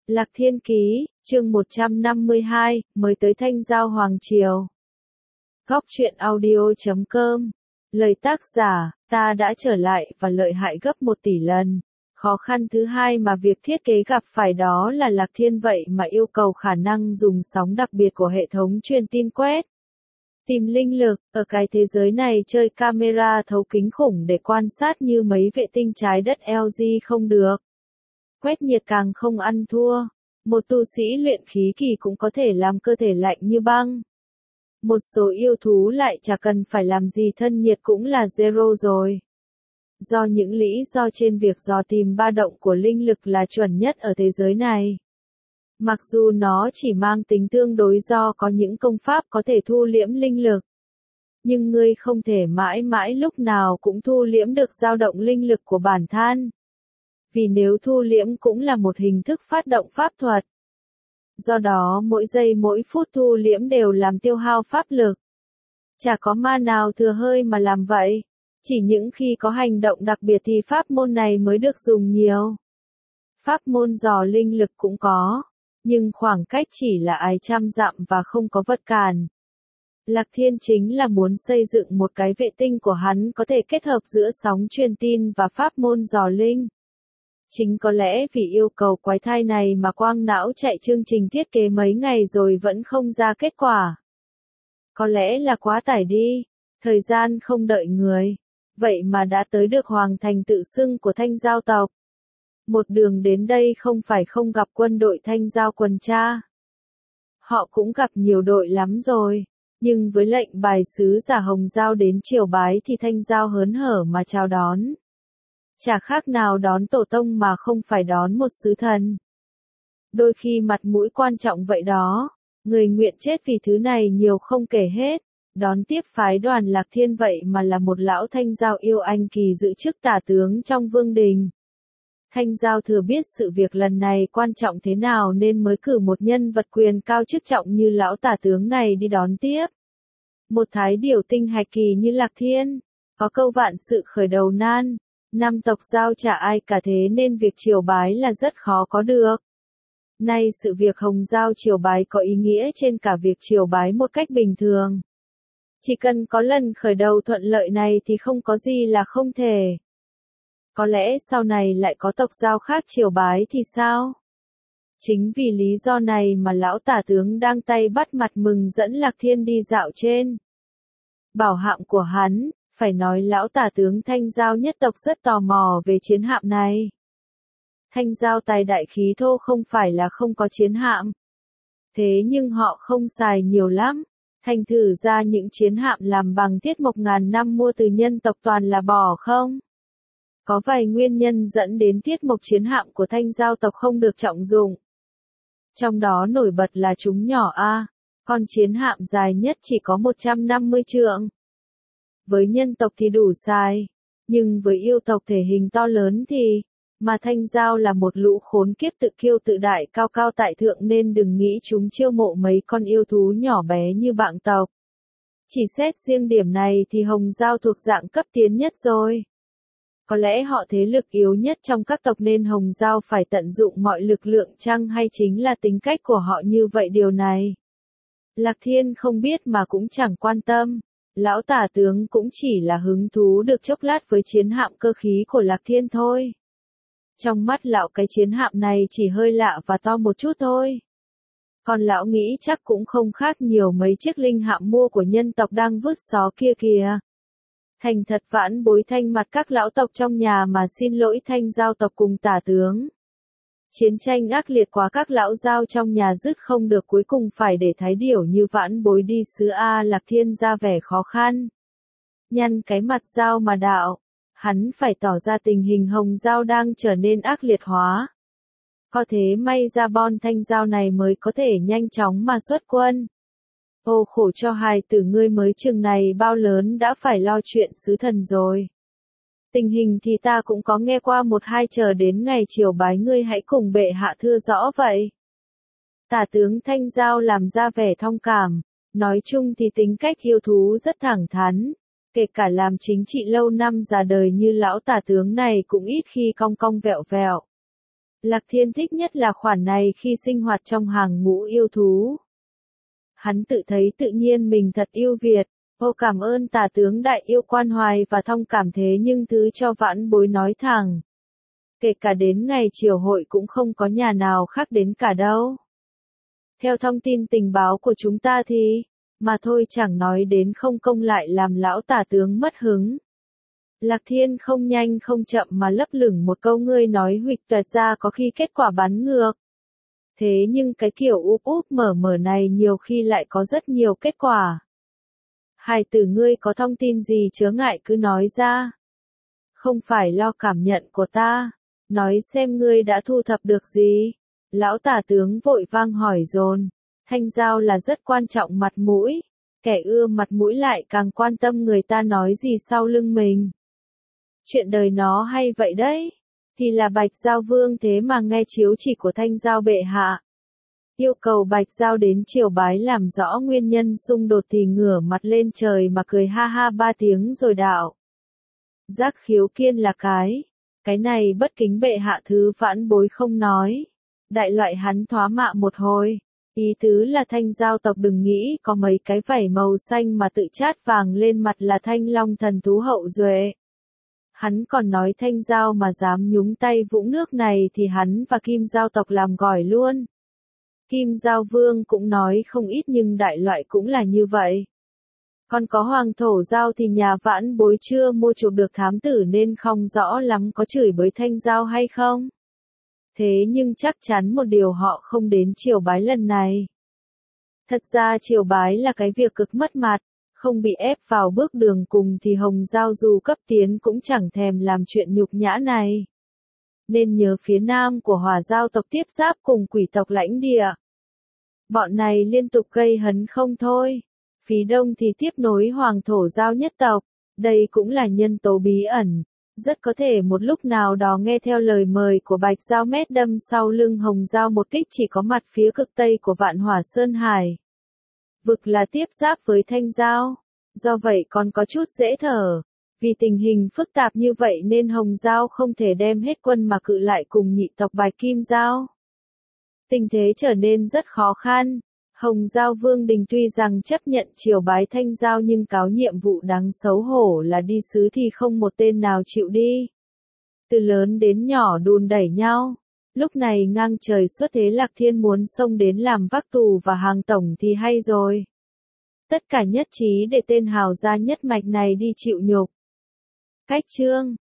Lạc Thiên Ký, chương 152, mới tới Thanh Giao Hoàng Triều. Góc truyện audio.com. Lời tác giả, ta đã trở lại và lợi hại gấp 1 tỷ lần. Khó khăn thứ hai mà việc thiết kế gặp phải đó là Lạc Thiên vậy mà yêu cầu khả năng dùng sóng đặc biệt của hệ thống truyền tin quét. Tìm linh lực, ở cái thế giới này chơi camera thấu kính khủng để quan sát như mấy vệ tinh trái đất LG không được. Quét nhiệt càng không ăn thua. Một tu sĩ luyện khí kỳ cũng có thể làm cơ thể lạnh như băng. Một số yêu thú lại chả cần phải làm gì thân nhiệt cũng là zero rồi. Do những lý do trên việc dò tìm ba động của linh lực là chuẩn nhất ở thế giới này. Mặc dù nó chỉ mang tính tương đối do có những công pháp có thể thu liễm linh lực. Nhưng ngươi không thể mãi mãi lúc nào cũng thu liễm được dao động linh lực của bản thân. Vì nếu thu liễm cũng là một hình thức phát động pháp thuật. Do đó mỗi giây mỗi phút thu liễm đều làm tiêu hao pháp lực. Chả có ma nào thừa hơi mà làm vậy. Chỉ những khi có hành động đặc biệt thì pháp môn này mới được dùng nhiều. Pháp môn dò linh lực cũng có. Nhưng khoảng cách chỉ là ái trăm dặm và không có vật cản. Lạc Thiên chính là muốn xây dựng một cái vệ tinh của hắn có thể kết hợp giữa sóng truyền tin và pháp môn dò linh. Chính có lẽ vì yêu cầu quái thai này mà quang não chạy chương trình thiết kế mấy ngày rồi vẫn không ra kết quả. Có lẽ là quá tải đi, thời gian không đợi người, vậy mà đã tới được hoàng thành tự xưng của Thanh Giao tộc. Một đường đến đây không phải không gặp quân đội Thanh Giao quần tra. Họ cũng gặp nhiều đội lắm rồi, nhưng với lệnh bài sứ giả Hồng Giao đến triều bái thì Thanh Giao hớn hở mà chào đón. Chả khác nào đón tổ tông mà không phải đón một sứ thần. Đôi khi mặt mũi quan trọng vậy đó, người nguyện chết vì thứ này nhiều không kể hết. Đón tiếp phái đoàn Lạc Thiên vậy mà là một lão Thanh Giao yêu anh kỳ giữ chức tả tướng trong vương đình. Thanh Giao thừa biết sự việc lần này quan trọng thế nào nên mới cử một nhân vật quyền cao chức trọng như lão tả tướng này đi đón tiếp. Một thái điểu tinh hạch kỳ như Lạc Thiên, có câu vạn sự khởi đầu nan. Năm tộc Giao chả ai cả thế nên việc triều bái là rất khó có được. Nay sự việc Hồng Giao triều bái có ý nghĩa trên cả việc triều bái một cách bình thường. Chỉ cần có lần khởi đầu thuận lợi này thì không có gì là không thể. Có lẽ sau này lại có tộc Giao khác triều bái thì sao? Chính vì lý do này mà lão tả tướng đang tay bắt mặt mừng dẫn Lạc Thiên đi dạo trên bảo hạm của hắn. Phải nói lão tả tướng Thanh Giao nhất tộc rất tò mò về chiến hạm này. Thanh Giao tài đại khí thô không phải là không có chiến hạm. Thế nhưng họ không xài nhiều lắm. Thành thử ra những chiến hạm làm bằng thiết mộc ngàn năm mua từ nhân tộc toàn là bỏ không. Có vài nguyên nhân dẫn đến thiết mộc chiến hạm của Thanh Giao tộc không được trọng dụng. Trong đó nổi bật là chúng nhỏ a, con chiến hạm dài nhất chỉ có 150 trượng. Với nhân tộc thì đủ xài, nhưng với yêu tộc thể hình to lớn thì, mà Thanh Giao là một lũ khốn kiếp tự kiêu tự đại cao cao tại thượng nên đừng nghĩ chúng chiêu mộ mấy con yêu thú nhỏ bé như bạn tộc. Chỉ xét riêng điểm này thì Hồng Giao thuộc dạng cấp tiến nhất rồi. Có lẽ họ thế lực yếu nhất trong các tộc nên Hồng Giao phải tận dụng mọi lực lượng chăng hay chính là tính cách của họ như vậy điều này. Lạc Thiên không biết mà cũng chẳng quan tâm. Lão tả tướng cũng chỉ là hứng thú được chốc lát với chiến hạm cơ khí của Lạc Thiên thôi. Trong mắt lão cái chiến hạm này chỉ hơi lạ và to một chút thôi. Còn lão nghĩ chắc cũng không khác nhiều mấy chiếc linh hạm mua của nhân tộc đang vứt xó kia kìa. Thành thật vãn bối thanh mặt các lão tộc trong nhà mà xin lỗi Thanh Giao tộc cùng tả tướng. Chiến tranh ác liệt quá các lão Giao trong nhà dứt không được cuối cùng phải để thái điểu như vãn bối đi xứ A Lạc Thiên ra vẻ khó khăn. Nhăn cái mặt Giao mà đạo, hắn phải tỏ ra tình hình Hồng Giao đang trở nên ác liệt hóa. Có thế may ra bon Thanh Giao này mới có thể nhanh chóng mà xuất quân. Ô khổ cho hài tử ngươi mới chừng này bao lớn đã phải lo chuyện sứ thần rồi. Tình hình thì ta cũng có nghe qua một hai chờ đến ngày triều bái ngươi hãy cùng bệ hạ thưa rõ vậy. Tả tướng Thanh Giao làm ra vẻ thong cảm, nói chung thì tính cách yêu thú rất thẳng thắn, kể cả làm chính trị lâu năm già đời như lão tả tướng này cũng ít khi cong cong vẹo vẹo. Lạc Thiên thích nhất là khoản này khi sinh hoạt trong hàng ngũ yêu thú. Hắn tự thấy tự nhiên mình thật yêu Việt, ô cảm ơn tả tướng đại yêu quan hoài và thông cảm thế nhưng thứ cho vãn bối nói thẳng. Kể cả đến ngày triều hội cũng không có nhà nào khác đến cả đâu. Theo thông tin tình báo của chúng ta thì, mà thôi chẳng nói đến không công lại làm lão tả tướng mất hứng. Lạc Thiên không nhanh không chậm mà lấp lửng một câu ngươi nói huỵch toẹt ra có khi kết quả bắn ngược. Thế nhưng cái kiểu úp úp mở mở này nhiều khi lại có rất nhiều kết quả. Hài tử ngươi có thông tin gì chớ ngại cứ nói ra. Không phải lo cảm nhận của ta. Nói xem ngươi đã thu thập được gì. Lão tả tướng vội vang hỏi dồn. Thanh giao là rất quan trọng mặt mũi. Kẻ ưa mặt mũi lại càng quan tâm người ta nói gì sau lưng mình. Chuyện đời nó hay vậy đấy. Thì là Bạch Giao Vương thế mà nghe chiếu chỉ của Thanh Giao bệ hạ. Yêu cầu Bạch Giao đến triều bái làm rõ nguyên nhân xung đột thì ngửa mặt lên trời mà cười ha ha 3 tiếng rồi đạo. Giác Khiếu Kiên là cái này bất kính bệ hạ thứ vãn bối không nói. Đại loại hắn thoá mạ một hồi. Ý tứ là Thanh Giao tộc đừng nghĩ có mấy cái vảy màu xanh mà tự chát vàng lên mặt là Thanh Long thần thú hậu duệ. Hắn còn nói Thanh Giao mà dám nhúng tay vũng nước này thì hắn và Kim Giao tộc làm gỏi luôn. Kim Giao Vương cũng nói không ít nhưng đại loại cũng là như vậy. Còn có Hoàng Thổ Giao thì nhà vãn bối chưa mua chuộc được thám tử nên không rõ lắm có chửi bới Thanh Giao hay không. Thế nhưng chắc chắn một điều họ không đến triều bái lần này. Thật ra triều bái là cái việc cực mất mặt. Không bị ép vào bước đường cùng thì Hồng Giao dù cấp tiến cũng chẳng thèm làm chuyện nhục nhã này. Nên nhớ phía nam của Hỏa Giao tộc tiếp giáp cùng Quỷ tộc lãnh địa. Bọn này liên tục gây hấn không thôi. Phía đông thì tiếp nối Hoàng Thổ Giao nhất tộc. Đây cũng là nhân tố bí ẩn. Rất có thể một lúc nào đó nghe theo lời mời của Bạch Giao mét đâm sau lưng Hồng Giao một kích chỉ có mặt phía cực tây của Vạn Hỏa Sơn Hải. Vực là tiếp giáp với Thanh Giao. Do vậy còn có chút dễ thở. Vì tình hình phức tạp như vậy nên Hồng Giao không thể đem hết quân mà cự lại cùng nhị tộc Bạch Kim Giao. Tình thế trở nên rất khó khăn. Hồng Giao Vương Đình tuy rằng chấp nhận triều bái Thanh Giao nhưng cáo nhiệm vụ đáng xấu hổ là đi sứ thì không một tên nào chịu đi. Từ lớn đến nhỏ đùn đẩy nhau. Lúc này ngang trời xuất thế Lạc Thiên muốn xông đến làm vác tù và hàng tổng thì hay rồi. Tất cả nhất trí để tên hào gia nhất mạch này đi chịu nhục. Cách chương